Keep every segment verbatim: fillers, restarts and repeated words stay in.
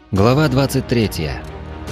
Глава двадцать третья.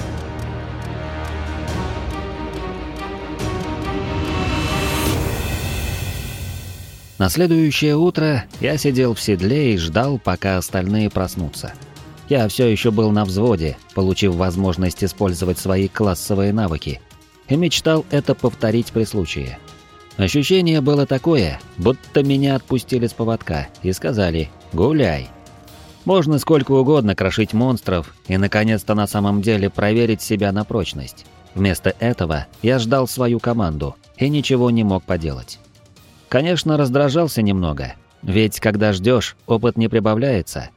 На следующее утро я сидел в седле и ждал, пока остальные проснутся. Я все еще был на взводе, получив возможность использовать свои классовые навыки, и мечтал это повторить при случае. Ощущение было такое, будто меня отпустили с поводка и сказали «гуляй». Можно сколько угодно крошить монстров и наконец-то на самом деле проверить себя на прочность. Вместо этого я ждал свою команду и ничего не мог поделать. Конечно, раздражался немного, ведь когда ждешь, опыт не прибавляется.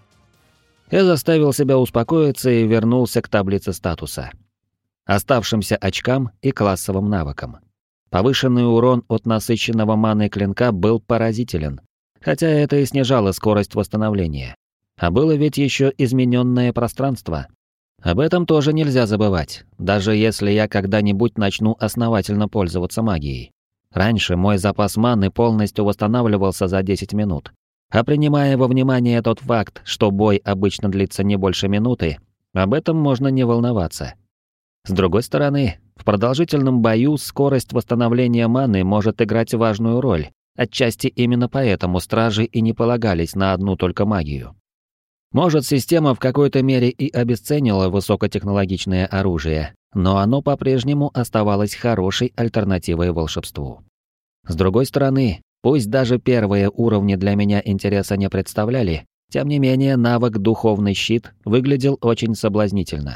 Я заставил себя успокоиться и вернулся к таблице статуса, оставшимся очкам и классовым навыкам. Повышенный урон от насыщенного маной клинка был поразителен, хотя это и снижало скорость восстановления. А было ведь еще измененное пространство. Об этом тоже нельзя забывать, даже если я когда-нибудь начну основательно пользоваться магией. Раньше мой запас маны полностью восстанавливался за десять минут. А принимая во внимание тот факт, что бой обычно длится не больше минуты, об этом можно не волноваться. С другой стороны, в продолжительном бою скорость восстановления маны может играть важную роль. Отчасти именно поэтому стражи и не полагались на одну только магию. Может, система в какой-то мере и обесценила высокотехнологичное оружие, но оно по-прежнему оставалось хорошей альтернативой волшебству. С другой стороны, пусть даже первые уровни для меня интереса не представляли, тем не менее навык «Духовный щит» выглядел очень соблазнительно.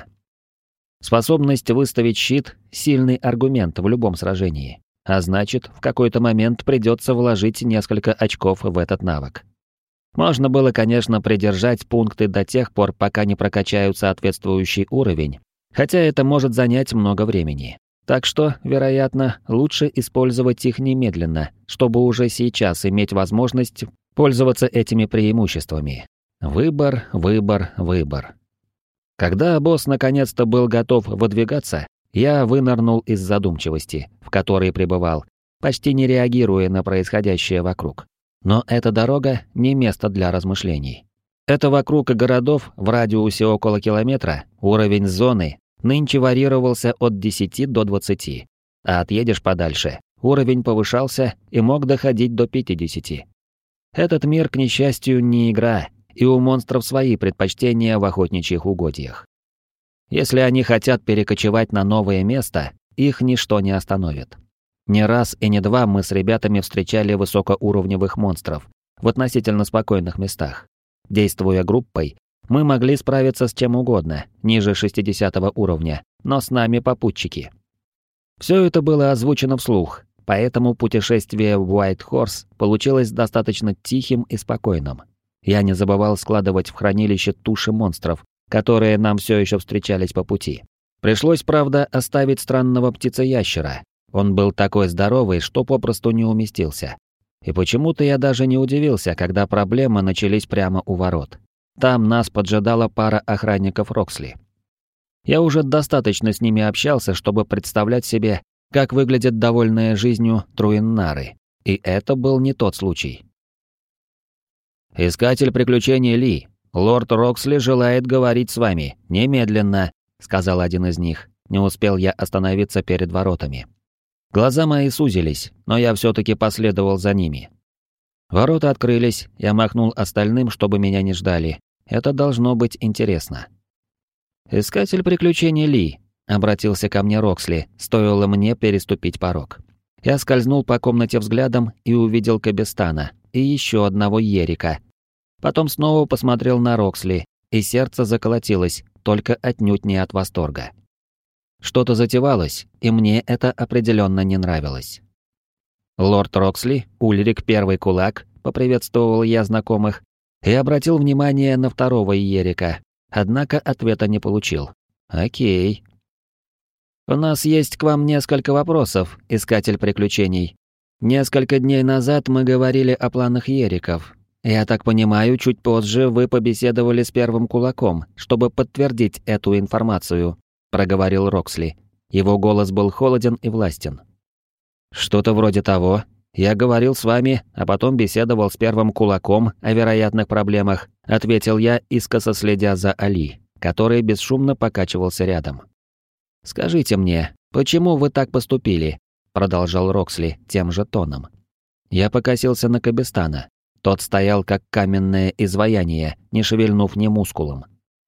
Способность выставить щит – сильный аргумент в любом сражении, а значит, в какой-то момент придется вложить несколько очков в этот навык. Можно было, конечно, придержать пункты до тех пор, пока не прокачают соответствующий уровень, хотя это может занять много времени. Так что, вероятно, лучше использовать их немедленно, чтобы уже сейчас иметь возможность пользоваться этими преимуществами. Выбор, выбор, выбор. Когда босс наконец-то был готов выдвигаться, я вынырнул из задумчивости, в которой пребывал, почти не реагируя на происходящее вокруг. Но эта дорога не место для размышлений. Это вокруг городов в радиусе около километра уровень зоны нынче варьировался от десяти до двадцати, а отъедешь подальше, уровень повышался и мог доходить до пятидесяти. Этот мир, к несчастью, не игра, и у монстров свои предпочтения в охотничьих угодьях. Если они хотят перекочевать на новое место, их ничто не остановит. Не раз и не два мы с ребятами встречали высокоуровневых монстров в относительно спокойных местах. Действуя группой, мы могли справиться с чем угодно, ниже шестидесятого уровня, но с нами попутчики. Все это было озвучено вслух, поэтому путешествие в White Horse получилось достаточно тихим и спокойным. Я не забывал складывать в хранилище туши монстров, которые нам все еще встречались по пути. Пришлось, правда, оставить странного птицеящера. Он был такой здоровый, что попросту не уместился. И почему-то я даже не удивился, когда проблемы начались прямо у ворот. Там нас поджидала пара охранников Роксли. Я уже достаточно с ними общался, чтобы представлять себе, как выглядят довольные жизнью Труиннары. И это был не тот случай. «Искатель приключений Ли, лорд Роксли желает говорить с вами, немедленно», — сказал один из них. Не успел я остановиться перед воротами. Глаза мои сузились, но я все-таки последовал за ними. Ворота открылись, я махнул остальным, чтобы меня не ждали. Это должно быть интересно. «Искатель приключений Ли», — обратился ко мне Роксли, стоило мне переступить порог. Я скользнул по комнате взглядом и увидел Кабестана и еще одного Ерика. Потом снова посмотрел на Роксли, и сердце заколотилось, только отнюдь не от восторга. Что-то затевалось, и мне это определенно не нравилось. «Лорд Роксли, Ульрик Первый Кулак», — поприветствовал я знакомых, и обратил внимание на второго Ерика, однако ответа не получил. «Окей». «У нас есть к вам несколько вопросов, искатель приключений. Несколько дней назад мы говорили о планах Ериков. Я так понимаю, чуть позже вы побеседовали с Первым Кулаком, чтобы подтвердить эту информацию», — проговорил Роксли. Его голос был холоден и властен. «Что-то вроде того. Я говорил с вами, а потом беседовал с Первым Кулаком о вероятных проблемах», — ответил я, искоса следя за Али. который бесшумно покачивался рядом. «Скажите мне, почему вы так поступили?» — продолжал Роксли тем же тоном. Я покосился на Кабестана. Тот стоял как каменное изваяние, не шевельнув ни мускулом.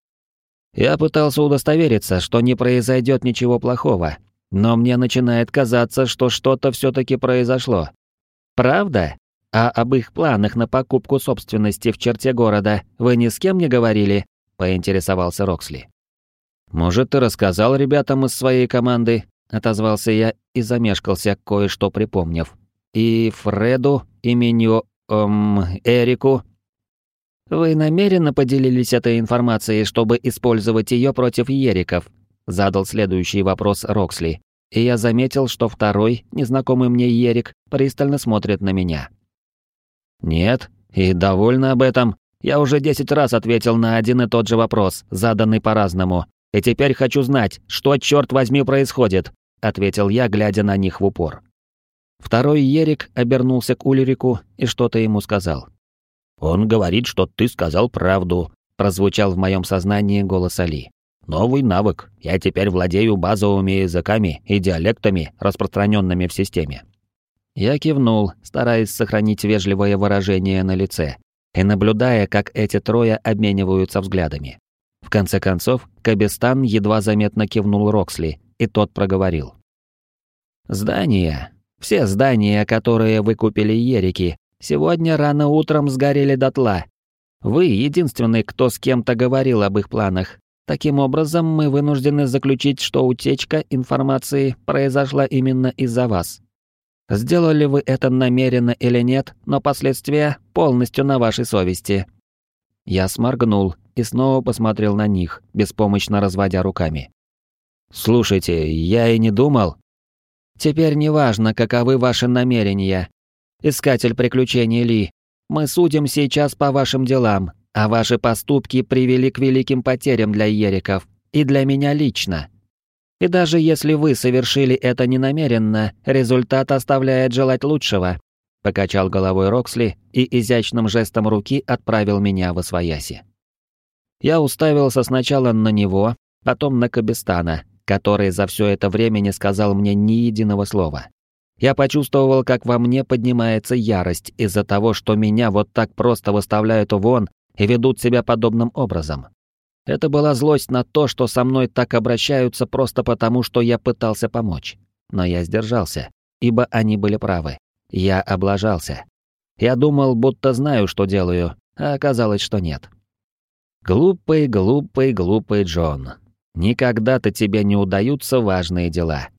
Я пытался удостовериться, что не произойдет ничего плохого, но мне начинает казаться, что что-то все-таки произошло. Правда? А об их планах на покупку собственности в черте города вы ни с кем не говорили? Поинтересовался Роксли. Может, ты рассказал ребятам из своей команды? Отозвался я и замешкался, кое-что припомнив. И Фреду, и Миньо, эм, Эрику. Вы намеренно поделились этой информацией, чтобы использовать ее против Ериков? Задал следующий вопрос Роксли, и я заметил, что второй, незнакомый мне Ерик, пристально смотрит на меня. Нет, и довольна об этом. Я уже десять раз ответил на один и тот же вопрос, заданный по-разному, и теперь хочу знать, что, черт возьми, происходит, ответил я, глядя на них в упор. Второй Ерик обернулся к Ульрику и что-то ему сказал. «Он говорит, что ты сказал правду», — прозвучал в моем сознании голос Али. «Новый навык. Я теперь владею базовыми языками и диалектами, распространенными в системе». Я кивнул, стараясь сохранить вежливое выражение на лице, и наблюдая, как эти трое обмениваются взглядами. В конце концов, Кабестан едва заметно кивнул Роксли, и тот проговорил. «Здания. Все здания, которые вы купили Ерики, сегодня рано утром сгорели дотла. Вы единственный, кто с кем-то говорил об их планах. Таким образом, мы вынуждены заключить, что утечка информации произошла именно из-за вас. Сделали вы это намеренно или нет, но последствия полностью на вашей совести». Я сморгнул и снова посмотрел на них, беспомощно разводя руками. «Слушайте, я и не думал». «Теперь неважно, каковы ваши намерения. Искатель приключений Ли, мы судим сейчас по вашим делам, а ваши поступки привели к великим потерям для Ериков и для меня лично. И даже если вы совершили это ненамеренно, результат оставляет желать лучшего», — покачал головой Роксли и изящным жестом руки отправил меня в освояси. Я уставился сначала на него, потом на Кабестана, который за все это время не сказал мне ни единого слова. Я почувствовал, как во мне поднимается ярость из-за того, что меня вот так просто выставляют вон и ведут себя подобным образом. Это была злость на то, что со мной так обращаются просто потому, что я пытался помочь. Но я сдержался, ибо они были правы. Я облажался. Я думал, будто знаю, что делаю, а оказалось, что нет. Глупый, глупый, глупый Джон. Никогда-то тебе не удаются важные дела.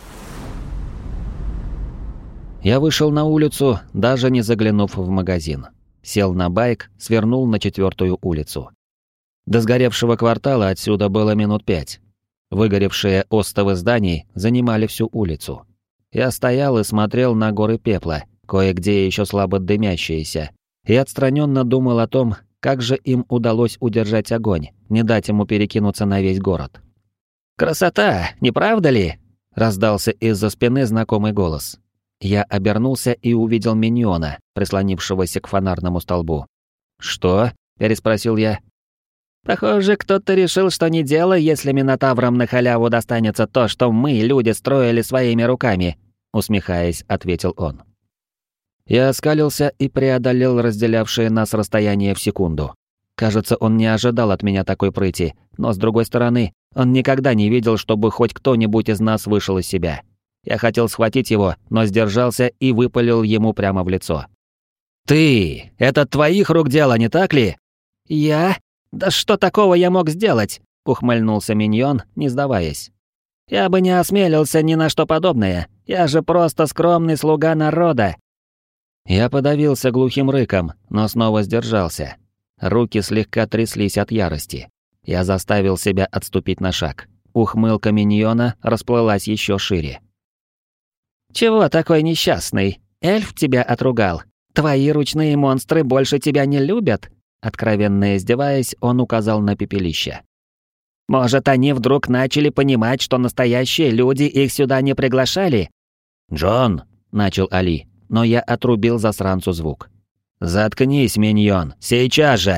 Я вышел на улицу, даже не заглянув в магазин. Сел на байк, свернул на четвертую улицу. До сгоревшего квартала отсюда было минут пять. Выгоревшие остовы зданий занимали всю улицу. Я стоял и смотрел на горы пепла, кое-где еще слабо дымящиеся, и отстраненно думал о том, как же им удалось удержать огонь, не дать ему перекинуться на весь город. «Красота, не правда ли?» — раздался из-за спины знакомый голос. Я обернулся и увидел миньона, прислонившегося к фонарному столбу. «Что?» — переспросил я. «Похоже, кто-то решил, что не дело, если минотаврам на халяву достанется то, что мы, люди, строили своими руками», — усмехаясь, ответил он. Я оскалился и преодолел разделявшее нас расстояние в секунду. Кажется, он не ожидал от меня такой прыти, но, с другой стороны, он никогда не видел, чтобы хоть кто-нибудь из нас вышел из себя. Я хотел схватить его, но сдержался и выпалил ему прямо в лицо. «Ты! Это твоих рук дело, не так ли?» «Я? Да что такого я мог сделать?» — ухмыльнулся миньон, не сдаваясь. «Я бы не осмелился ни на что подобное. Я же просто скромный слуга народа». Я подавился глухим рыком, но снова сдержался. Руки слегка тряслись от ярости. Я заставил себя отступить на шаг. Ухмылка миньона расплылась еще шире. «Чего такой несчастный? Эльф тебя отругал. Твои ручные монстры больше тебя не любят?» Откровенно издеваясь, он указал на пепелище. «Может, они вдруг начали понимать, что настоящие люди их сюда не приглашали?» «Джон!» — начал Али, но я отрубил засранцу звук. «Заткнись, миньон, сейчас же!»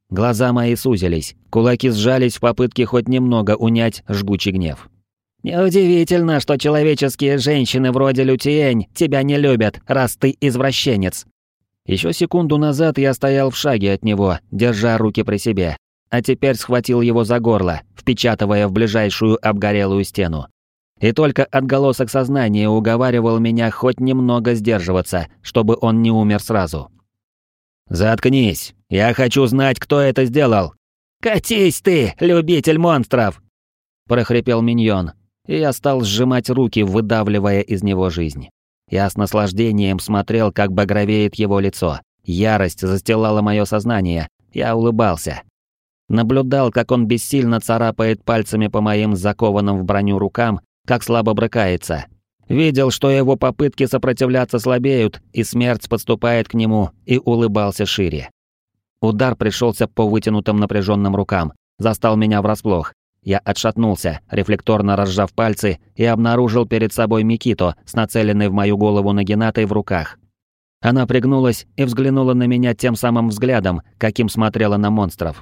Глаза мои сузились, кулаки сжались в попытке хоть немного унять жгучий гнев. «Неудивительно, что человеческие женщины вроде Лютиэнь тебя не любят, раз ты извращенец». Еще секунду назад я стоял в шаге от него, держа руки при себе, а теперь схватил его за горло, впечатывая в ближайшую обгорелую стену. И только отголосок сознания уговаривал меня хоть немного сдерживаться, чтобы он не умер сразу. «Заткнись! Я хочу знать, кто это сделал!» «Катись ты, любитель монстров!» прохрипел миньон, и я стал сжимать руки, выдавливая из него жизнь. Я с наслаждением смотрел, как багровеет его лицо. Ярость застилала мое сознание. Я улыбался. Наблюдал, как он бессильно царапает пальцами по моим закованным в броню рукам, как слабо брыкается. Видел, что его попытки сопротивляться слабеют, и смерть подступает к нему, и улыбался шире. Удар пришелся по вытянутым напряженным рукам, застал меня врасплох. Я отшатнулся, рефлекторно разжав пальцы, и обнаружил перед собой Микито с нацеленной в мою голову нагинатой в руках. Она пригнулась и взглянула на меня тем самым взглядом, каким смотрела на монстров.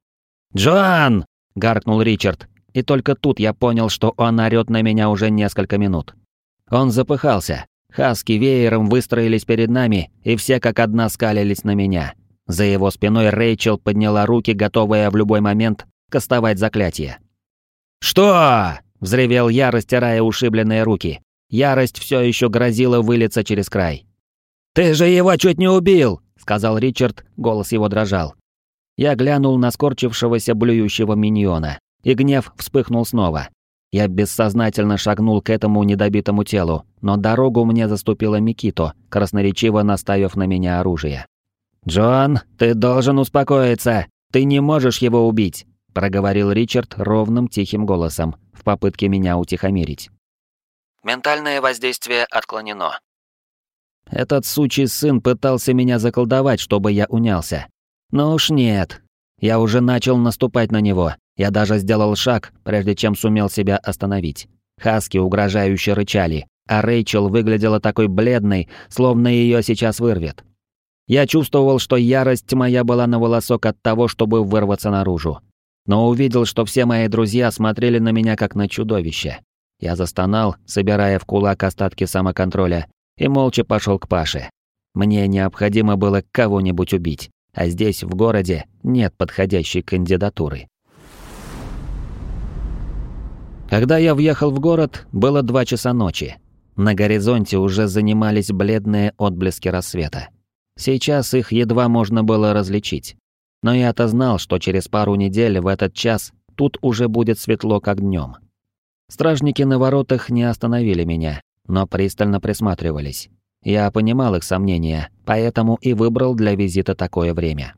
«Джоан!» — гаркнул Ричард, и только тут я понял, что он орёт на меня уже несколько минут. Он запыхался. Хаски веером выстроились перед нами, и все как одна скалились на меня. За его спиной Рэйчел подняла руки, готовая в любой момент кастовать заклятие. «Что?» — взревел я, растирая ушибленные руки. Ярость все еще грозила вылиться через край. «Ты же его чуть не убил!» — сказал Ричард, голос его дрожал. Я глянул на скорчившегося блюющего миньона, и гнев вспыхнул снова. Я бессознательно шагнул к этому недобитому телу, но дорогу мне заступила Микито, красноречиво наставив на меня оружие. «Джоан, ты должен успокоиться! Ты не можешь его убить!» — проговорил Ричард ровным тихим голосом, в попытке меня утихомирить. Ментальное воздействие отклонено. Этот сучий сын пытался меня заколдовать, чтобы я унялся. Но уж нет. Я уже начал наступать на него. Я даже сделал шаг, прежде чем сумел себя остановить. Хаски угрожающе рычали, а Рэйчел выглядела такой бледной, словно ее сейчас вырвет. Я чувствовал, что ярость моя была на волосок от того, чтобы вырваться наружу. Но увидел, что все мои друзья смотрели на меня как на чудовище. Я застонал, собирая в кулак остатки самоконтроля, и молча пошел к Паше. Мне необходимо было кого-нибудь убить, а здесь, в городе, нет подходящей кандидатуры. Когда я въехал в город, было два часа ночи. На горизонте уже занимались бледные отблески рассвета. Сейчас их едва можно было различить. Но я-то знал, что через пару недель в этот час тут уже будет светло, как днем. Стражники на воротах не остановили меня, но пристально присматривались. Я понимал их сомнения, поэтому и выбрал для визита такое время.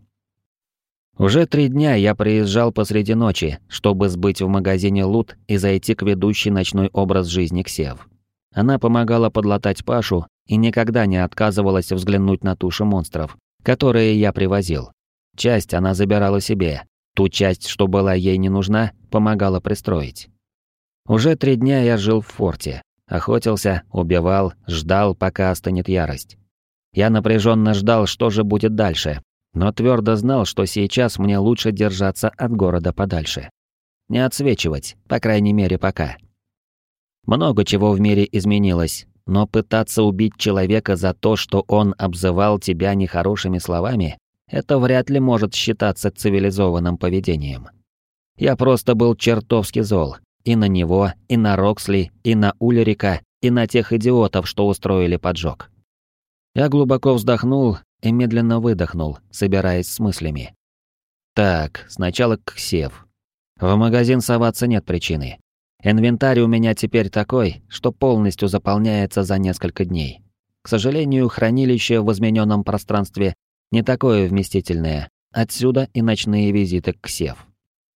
Уже три дня я приезжал посреди ночи, чтобы сбыть в магазине лут и зайти к ведущей ночной образ жизни Ксев. Она помогала подлатать Пашу и никогда не отказывалась взглянуть на туши монстров, которые я привозил. Часть она забирала себе, ту часть, что была ей не нужна, помогала пристроить. Уже три дня я жил в форте, охотился, убивал, ждал, пока остынет ярость. Я напряженно ждал, что же будет дальше, но твердо знал, что сейчас мне лучше держаться от города подальше. Не отсвечивать, по крайней мере, пока. Много чего в мире изменилось, но пытаться убить человека за то, что он обзывал тебя нехорошими словами, это вряд ли может считаться цивилизованным поведением. Я просто был чертовски зол. И на него, и на Роксли, и на Ульрика, и на тех идиотов, что устроили поджог. Я глубоко вздохнул и медленно выдохнул, собираясь с мыслями. Так, сначала к Ксев. В магазин соваться нет причины. Инвентарь у меня теперь такой, что полностью заполняется за несколько дней. К сожалению, хранилище в измененном пространстве не такое вместительное, отсюда и ночные визиты к Ксев.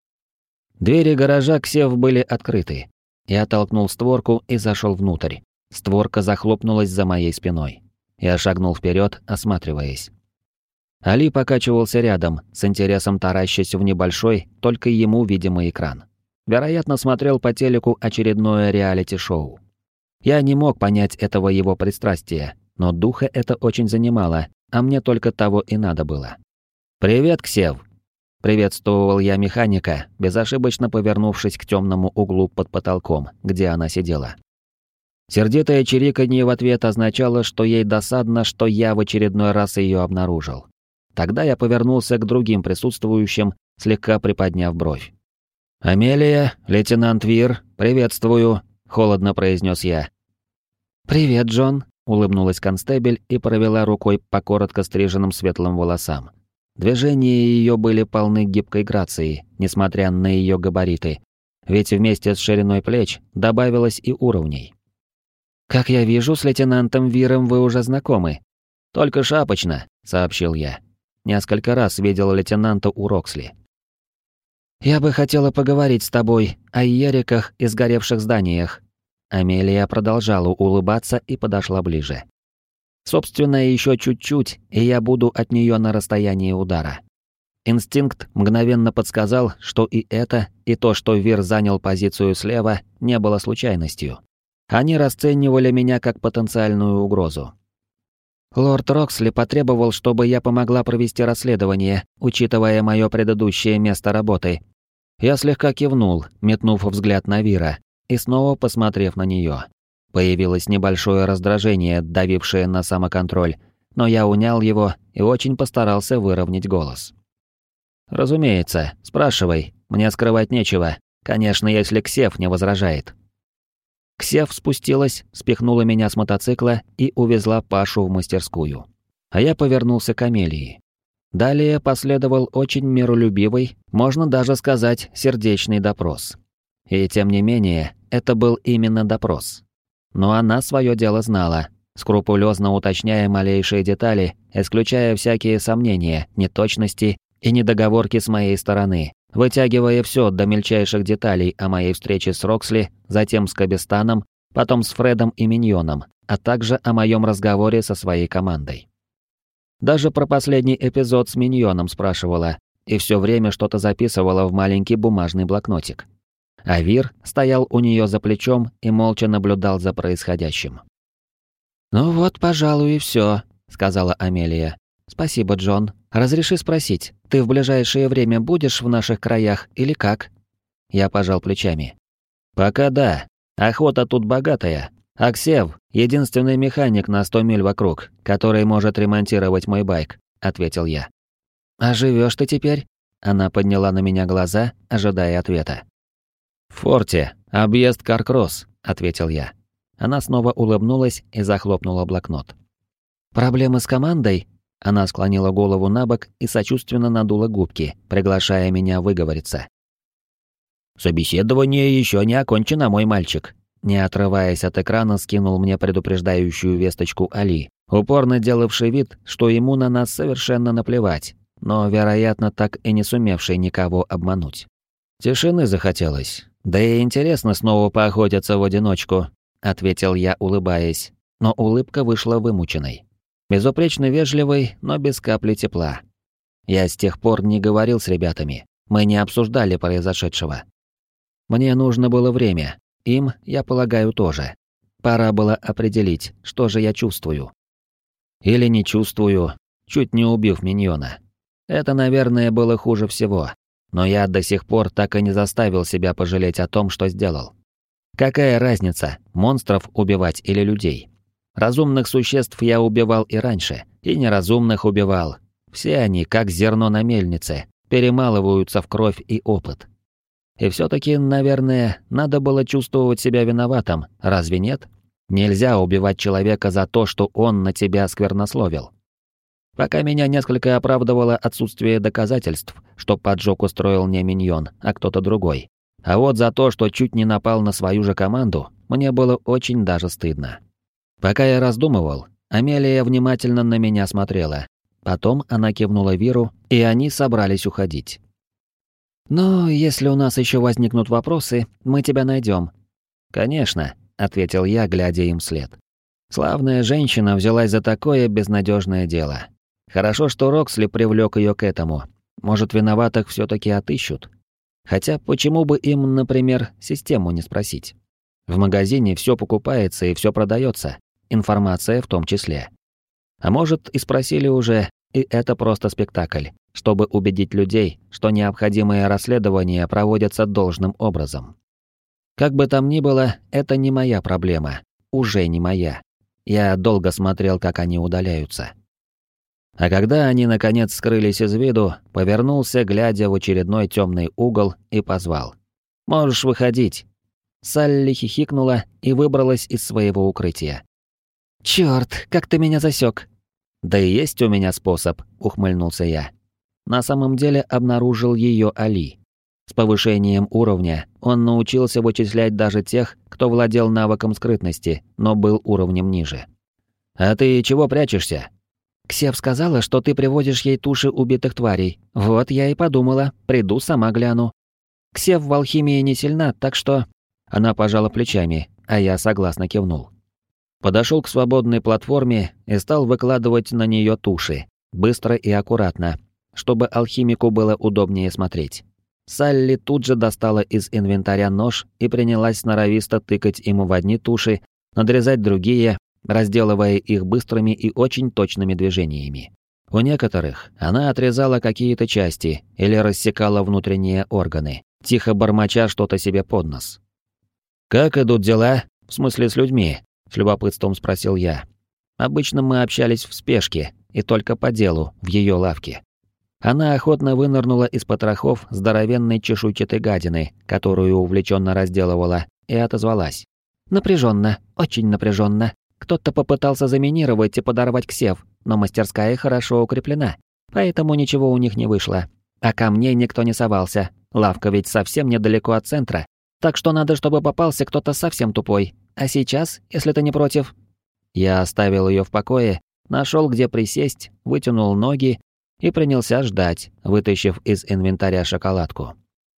Двери гаража Ксев были открыты. Я толкнул створку и зашел внутрь. Створка захлопнулась за моей спиной. Я шагнул вперед, осматриваясь. Али покачивался рядом, с интересом таращась в небольшой, только ему видимый экран. Вероятно, смотрел по телеку очередное реалити-шоу. Я не мог понять этого его пристрастия, но духа это очень занимало, а мне только того и надо было. «Привет, Ксев!» Приветствовал я механика, безошибочно повернувшись к темному углу под потолком, где она сидела. Сердитое чириканье в ответ означало, что ей досадно, что я в очередной раз ее обнаружил. Тогда я повернулся к другим присутствующим, слегка приподняв бровь. «Амелия, лейтенант Вир, приветствую», — холодно произнес я. «Привет, Джон», — улыбнулась констебель и провела рукой по коротко стриженным светлым волосам. Движения ее были полны гибкой грации, несмотря на ее габариты, ведь вместе с шириной плеч добавилось и уровней. «Как я вижу, с лейтенантом Виром вы уже знакомы». «Только шапочно», — сообщил я. Несколько раз видел лейтенанта у Роксли. «Я бы хотела поговорить с тобой о Ериках и сгоревших зданиях». Амелия продолжала улыбаться и подошла ближе. Собственно, еще чуть-чуть, и я буду от нее на расстоянии удара. Инстинкт мгновенно подсказал, что и это, и то, что Вир занял позицию слева, не было случайностью. Они расценивали меня как потенциальную угрозу. Лорд Роксли потребовал, чтобы я помогла провести расследование, учитывая мое предыдущее место работы. Я слегка кивнул, метнув взгляд на Вира, и снова посмотрев на нее. Появилось небольшое раздражение, давившее на самоконтроль, но я унял его и очень постарался выровнять голос. «Разумеется, спрашивай, мне скрывать нечего, конечно, если Ксев не возражает». Ксев спустилась, спихнула меня с мотоцикла и увезла Пашу в мастерскую. А я повернулся к Амелии. Далее последовал очень миролюбивый, можно даже сказать, сердечный допрос. И тем не менее, это был именно допрос. Но она свое дело знала, скрупулезно уточняя малейшие детали, исключая всякие сомнения, неточности и недоговорки с моей стороны, вытягивая все до мельчайших деталей о моей встрече с Роксли, затем с Кабистаном, потом с Фредом и Миньоном, а также о моем разговоре со своей командой. Даже про последний эпизод с Миньоном спрашивала, и все время что-то записывала в маленький бумажный блокнотик. А Вир стоял у нее за плечом и молча наблюдал за происходящим. «Ну вот, пожалуй, и все», — сказала Амелия. «Спасибо, Джон. Разреши спросить, ты в ближайшее время будешь в наших краях или как?» Я пожал плечами. «Пока да. Охота тут богатая. Аксев — единственный механик на сто миль вокруг, который может ремонтировать мой байк», — ответил я. «А живешь ты теперь?» Она подняла на меня глаза, ожидая ответа. «В форте. Объезд Каркросс», — ответил я. Она снова улыбнулась и захлопнула блокнот. «Проблемы с командой?» Она склонила голову набок и сочувственно надула губки, приглашая меня выговориться. «Собеседование еще не окончено, мой мальчик», — не отрываясь от экрана, скинул мне предупреждающую весточку Али, упорно делавший вид, что ему на нас совершенно наплевать, но, вероятно, так и не сумевший никого обмануть. «Тишины захотелось, да и интересно снова поохотиться в одиночку», — ответил я, улыбаясь, но улыбка вышла вымученной. Безупречно вежливый, но без капли тепла. Я с тех пор не говорил с ребятами, мы не обсуждали произошедшего. Мне нужно было время, им, я полагаю, тоже. Пора было определить, что же я чувствую. Или не чувствую, чуть не убив Миньона. Это, наверное, было хуже всего, но я до сих пор так и не заставил себя пожалеть о том, что сделал. Какая разница, монстров убивать или людей? Разумных существ я убивал и раньше, и неразумных убивал. Все они, как зерно на мельнице, перемалываются в кровь и опыт. И все-таки, наверное, надо было чувствовать себя виноватым, разве нет? Нельзя убивать человека за то, что он на тебя сквернословил. Пока меня несколько оправдывало отсутствие доказательств, что поджог устроил не Миньон, а кто-то другой. А вот за то, что чуть не напал на свою же команду, мне было очень даже стыдно. Пока я раздумывал, Амелия внимательно на меня смотрела. Потом она кивнула Виру, и они собрались уходить. «Но если у нас еще возникнут вопросы, мы тебя найдем». «Конечно», — ответил я, глядя им вслед. Славная женщина взялась за такое безнадежное дело. Хорошо, что Роксли привлек ее к этому. Может, виноватых все-таки отыщут. Хотя почему бы им, например, систему не спросить? В магазине все покупается и все продается. Информация в том числе. А может, и спросили уже, и это просто спектакль, чтобы убедить людей, что необходимые расследования проводятся должным образом. Как бы там ни было, это не моя проблема. Уже не моя. Я долго смотрел, как они удаляются. А когда они наконец скрылись из виду, повернулся, глядя в очередной темный угол, и позвал. «Можешь выходить». Салли хихикнула и выбралась из своего укрытия. «Чёрт, как ты меня засек!» «Да и есть у меня способ», — ухмыльнулся я. На самом деле обнаружил ее Али. С повышением уровня он научился вычислять даже тех, кто владел навыком скрытности, но был уровнем ниже. «А ты чего прячешься?» «Ксев сказала, что ты приводишь ей туши убитых тварей. Вот я и подумала, приду, сама гляну. Ксев в алхимии не сильна, так что...» Она пожала плечами, а я согласно кивнул. Подошел к свободной платформе и стал выкладывать на нее туши, быстро и аккуратно, чтобы алхимику было удобнее смотреть. Салли тут же достала из инвентаря нож и принялась сноровисто тыкать ему в одни туши, надрезать другие, разделывая их быстрыми и очень точными движениями. У некоторых она отрезала какие-то части или рассекала внутренние органы, тихо бормоча что-то себе под нос. «Как идут дела? В смысле с людьми?» — с любопытством спросил я. Обычно мы общались в спешке и только по делу, в ее лавке. Она охотно вынырнула из потрохов здоровенной чешуйчатой гадины, которую увлеченно разделывала, и отозвалась. «Напряженно, очень напряженно. Кто-то попытался заминировать и подорвать Ксев, но мастерская хорошо укреплена, поэтому ничего у них не вышло. А ко мне никто не совался, лавка ведь совсем недалеко от центра, так что надо, чтобы попался кто-то совсем тупой. А сейчас, если ты не против...» Я оставил ее в покое, нашел, где присесть, вытянул ноги и принялся ждать, вытащив из инвентаря шоколадку.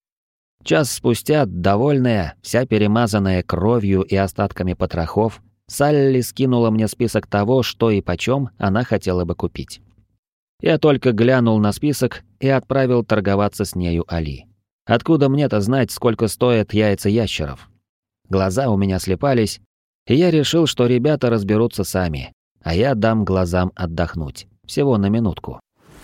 Час спустя, довольная, вся перемазанная кровью и остатками потрохов, Салли скинула мне список того, что и почем она хотела бы купить. Я только глянул на список и отправил торговаться с нею Али. Откуда мне-то знать, сколько стоят яйца ящеров? Глаза у меня слепались, и я решил, что ребята разберутся сами, а я дам глазам отдохнуть, всего на минутку.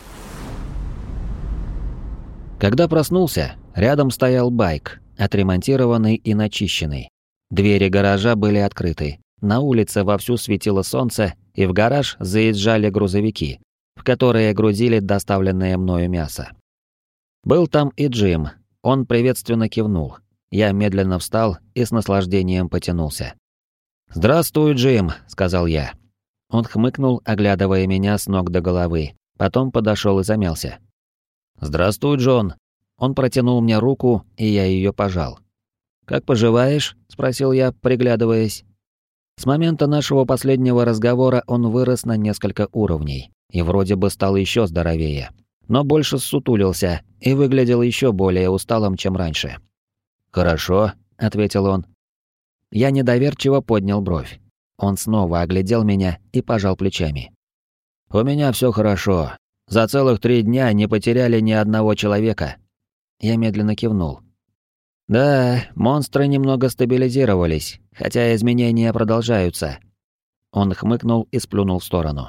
Когда проснулся, рядом стоял байк, отремонтированный и начищенный. Двери гаража были открыты, на улице вовсю светило солнце, и в гараж заезжали грузовики, в которые грузили доставленное мною мясо. Был там и Джим, он приветственно кивнул. Я медленно встал и с наслаждением потянулся. «Здравствуй, Джим», — сказал я. Он хмыкнул, оглядывая меня с ног до головы, потом подошел и замялся. «Здравствуй, Джон». Он протянул мне руку, и я ее пожал. «Как поживаешь?» — спросил я, приглядываясь. С момента нашего последнего разговора он вырос на несколько уровней и вроде бы стал еще здоровее, но больше ссутулился и выглядел еще более усталым, чем раньше. «Хорошо», — ответил он. Я недоверчиво поднял бровь. Он снова оглядел меня и пожал плечами. «У меня все хорошо. За целых три дня не потеряли ни одного человека». Я медленно кивнул. «Да, монстры немного стабилизировались, хотя изменения продолжаются». Он хмыкнул и сплюнул в сторону.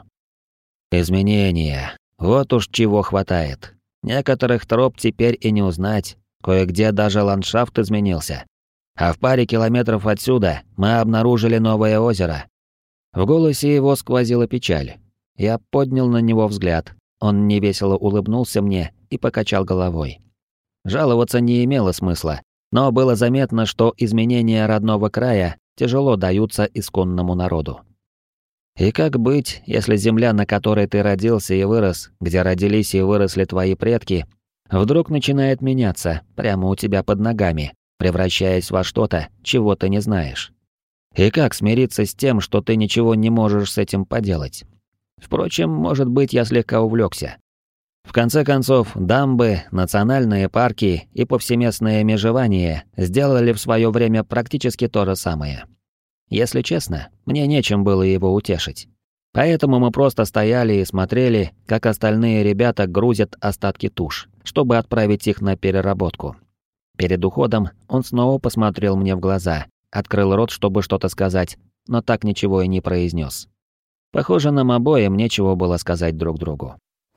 «Изменения. Вот уж чего хватает. Некоторых троп теперь и не узнать. Кое-где даже ландшафт изменился. А в паре километров отсюда мы обнаружили новое озеро». В голосе его сквозила печаль. Я поднял на него взгляд. Он невесело улыбнулся мне и покачал головой. Жаловаться не имело смысла, но было заметно, что изменения родного края тяжело даются исконному народу. И как быть, если земля, на которой ты родился и вырос, где родились и выросли твои предки, вдруг начинает меняться прямо у тебя под ногами, превращаясь во что-то, чего ты не знаешь? И как смириться с тем, что ты ничего не можешь с этим поделать? Впрочем, может быть, я слегка увлекся. В конце концов, дамбы, национальные парки и повсеместное межевание сделали в свое время практически то же самое. Если честно, мне нечем было его утешить. Поэтому мы просто стояли и смотрели, как остальные ребята грузят остатки туш, чтобы отправить их на переработку. Перед уходом он снова посмотрел мне в глаза, открыл рот, чтобы что-то сказать, но так ничего и не произнес. Похоже, нам обоим нечего было сказать друг другу.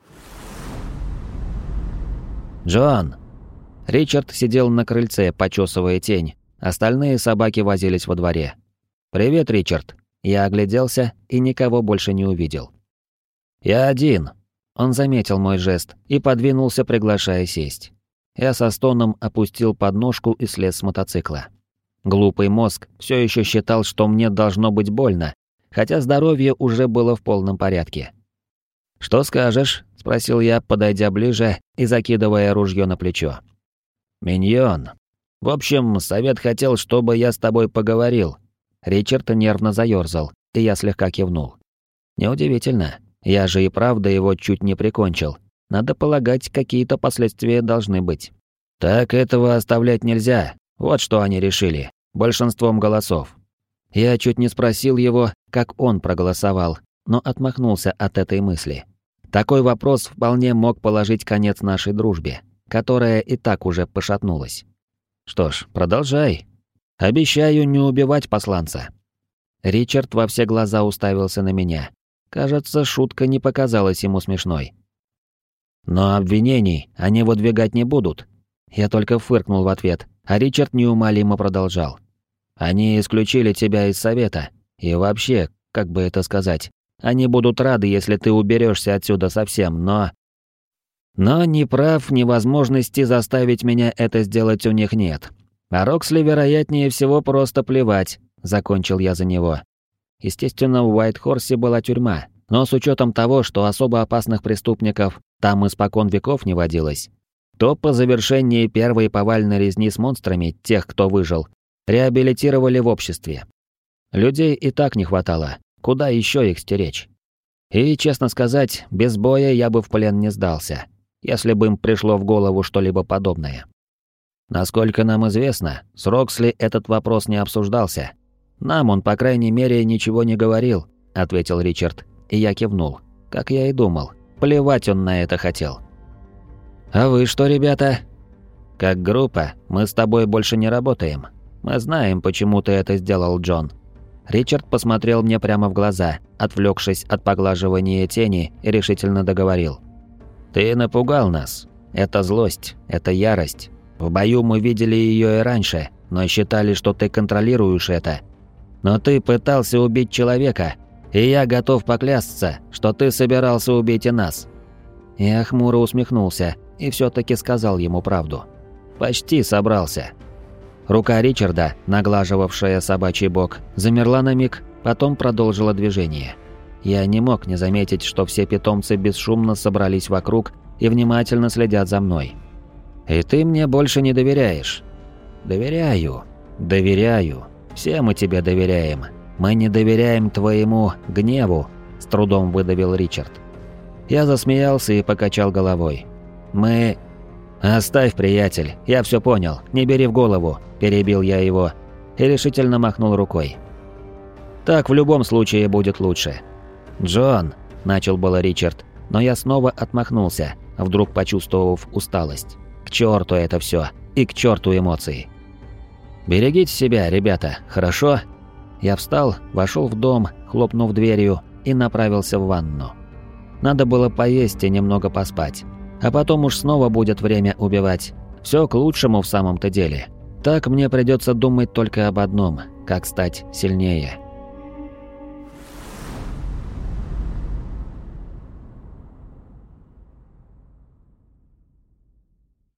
«Джон!» Ричард сидел на крыльце, почесывая тень. Остальные собаки возились во дворе. «Привет, Ричард!» Я огляделся и никого больше не увидел. «Я один!» Он заметил мой жест и подвинулся, приглашая сесть. Я со стоном опустил подножку и слез с мотоцикла. Глупый мозг все еще считал, что мне должно быть больно, хотя здоровье уже было в полном порядке. «Что скажешь?» — спросил я, подойдя ближе и закидывая ружье на плечо. «Миньон. В общем, совет хотел, чтобы я с тобой поговорил». Ричард нервно заёрзал, и я слегка кивнул. «Неудивительно. Я же и правда его чуть не прикончил. Надо полагать, какие-то последствия должны быть». «Так этого оставлять нельзя. Вот что они решили. Большинством голосов». Я чуть не спросил его, как он проголосовал, но отмахнулся от этой мысли. Такой вопрос вполне мог положить конец нашей дружбе, которая и так уже пошатнулась. Что ж, продолжай. Обещаю не убивать посланца. Ричард во все глаза уставился на меня. Кажется, шутка не показалась ему смешной. Но обвинений они выдвигать не будут. Я только фыркнул в ответ, а Ричард неумолимо продолжал. Они исключили тебя из совета. И вообще, как бы это сказать, они будут рады, если ты уберешься отсюда совсем, но... Но ни прав, ни возможности заставить меня это сделать у них нет. А Роксли, вероятнее всего, просто плевать, закончил я за него. Естественно, в Уайт-Хорсе была тюрьма, но с учетом того, что особо опасных преступников там испокон веков не водилось, то по завершении первой повальной резни с монстрами тех, кто выжил, реабилитировали в обществе. Людей и так не хватало, куда еще их стеречь? И, честно сказать, без боя я бы в плен не сдался, если бы им пришло в голову что-либо подобное. Насколько нам известно, с Роксли этот вопрос не обсуждался. Нам он, по крайней мере, ничего не говорил, ответил Ричард, и я кивнул. Как я и думал, плевать он на это хотел. А вы что, ребята? Как группа, мы с тобой больше не работаем. Мы знаем, почему ты это сделал, Джон. Ричард посмотрел мне прямо в глаза, отвлекшись от поглаживания тени, и решительно договорил. «Ты напугал нас. Это злость, это ярость. В бою мы видели ее и раньше, но считали, что ты контролируешь это. Но ты пытался убить человека, и я готов поклясться, что ты собирался убить и нас». Я хмуро усмехнулся и все-таки сказал ему правду. «Почти собрался». Рука Ричарда, наглаживавшая собачий бок, замерла на миг, потом продолжила движение. Я не мог не заметить, что все питомцы бесшумно собрались вокруг и внимательно следят за мной. «И ты мне больше не доверяешь?» «Доверяю. Доверяю. Все мы тебе доверяем. Мы не доверяем твоему гневу», – с трудом выдавил Ричард. Я засмеялся и покачал головой. «Мы...» «Оставь, приятель, я все понял, не бери в голову», – перебил я его и решительно махнул рукой. «Так в любом случае будет лучше». «Джон», – начал было Ричард, но я снова отмахнулся, вдруг почувствовав усталость. К черту это все и к черту эмоции. «Берегите себя, ребята, хорошо?» Я встал, вошел в дом, хлопнув дверью, и направился в ванну. Надо было поесть и немного поспать. А потом уж снова будет время убивать. Все к лучшему в самом-то деле. Так мне придется думать только об одном – как стать сильнее.